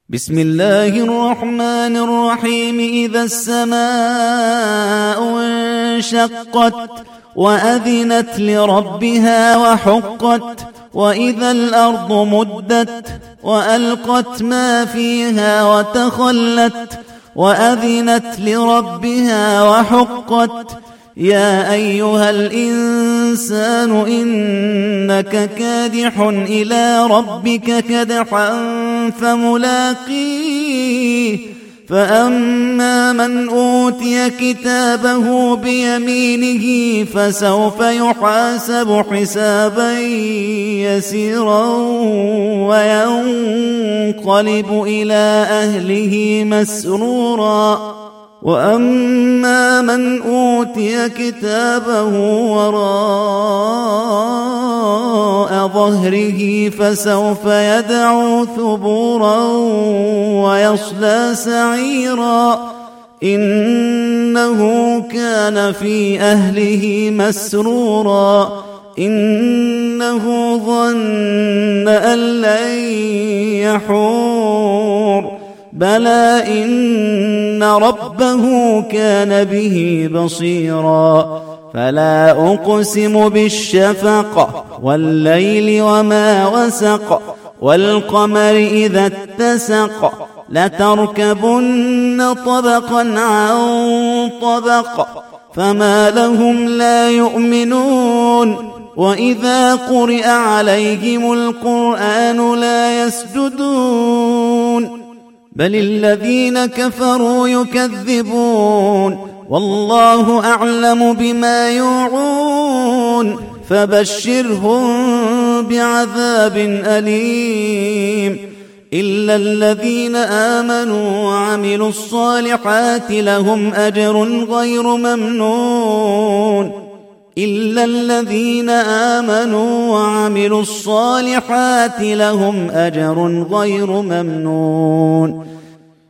بسم الله الرحمن الرحيم. إذا السماء انشقت وأذنت لربها وحقت، وإذا الأرض مدت وألقت ما فيها وتخلت وأذنت لربها وحقت. يا أيها الإنسان إنك كادح إلى ربك كدحا فملاقيه. فأما من أوتي كتابه بيمينه فسوف يحاسب حسابا يسيرا وينقلب إلى أهله مسرورا. وأما من أوتي كتابه وراء ظهره فسوف يدعو ثبورا ويصلى سعيرا. إنه كان في أهله مسرورا. إنه ظن أن لن يحور. بلى إن ربه كان به بصيرا. فلا أقسم بالشفق والليل وما وسق والقمر إذا اتسق لتركبن طبقا عن طبق فما لهم لا يؤمنون. وإذا قرئ عليهم القرآن لا يسجدون بل الذين كفروا يكذبون والله أعلم بما يوعون. فبشرهم بعذاب أليم إلا الذين آمنوا وعملوا الصالحات لهم أجر غير ممنون. إلا الذين آمنوا وعملوا الصالحات لهم أجر غير ممنون.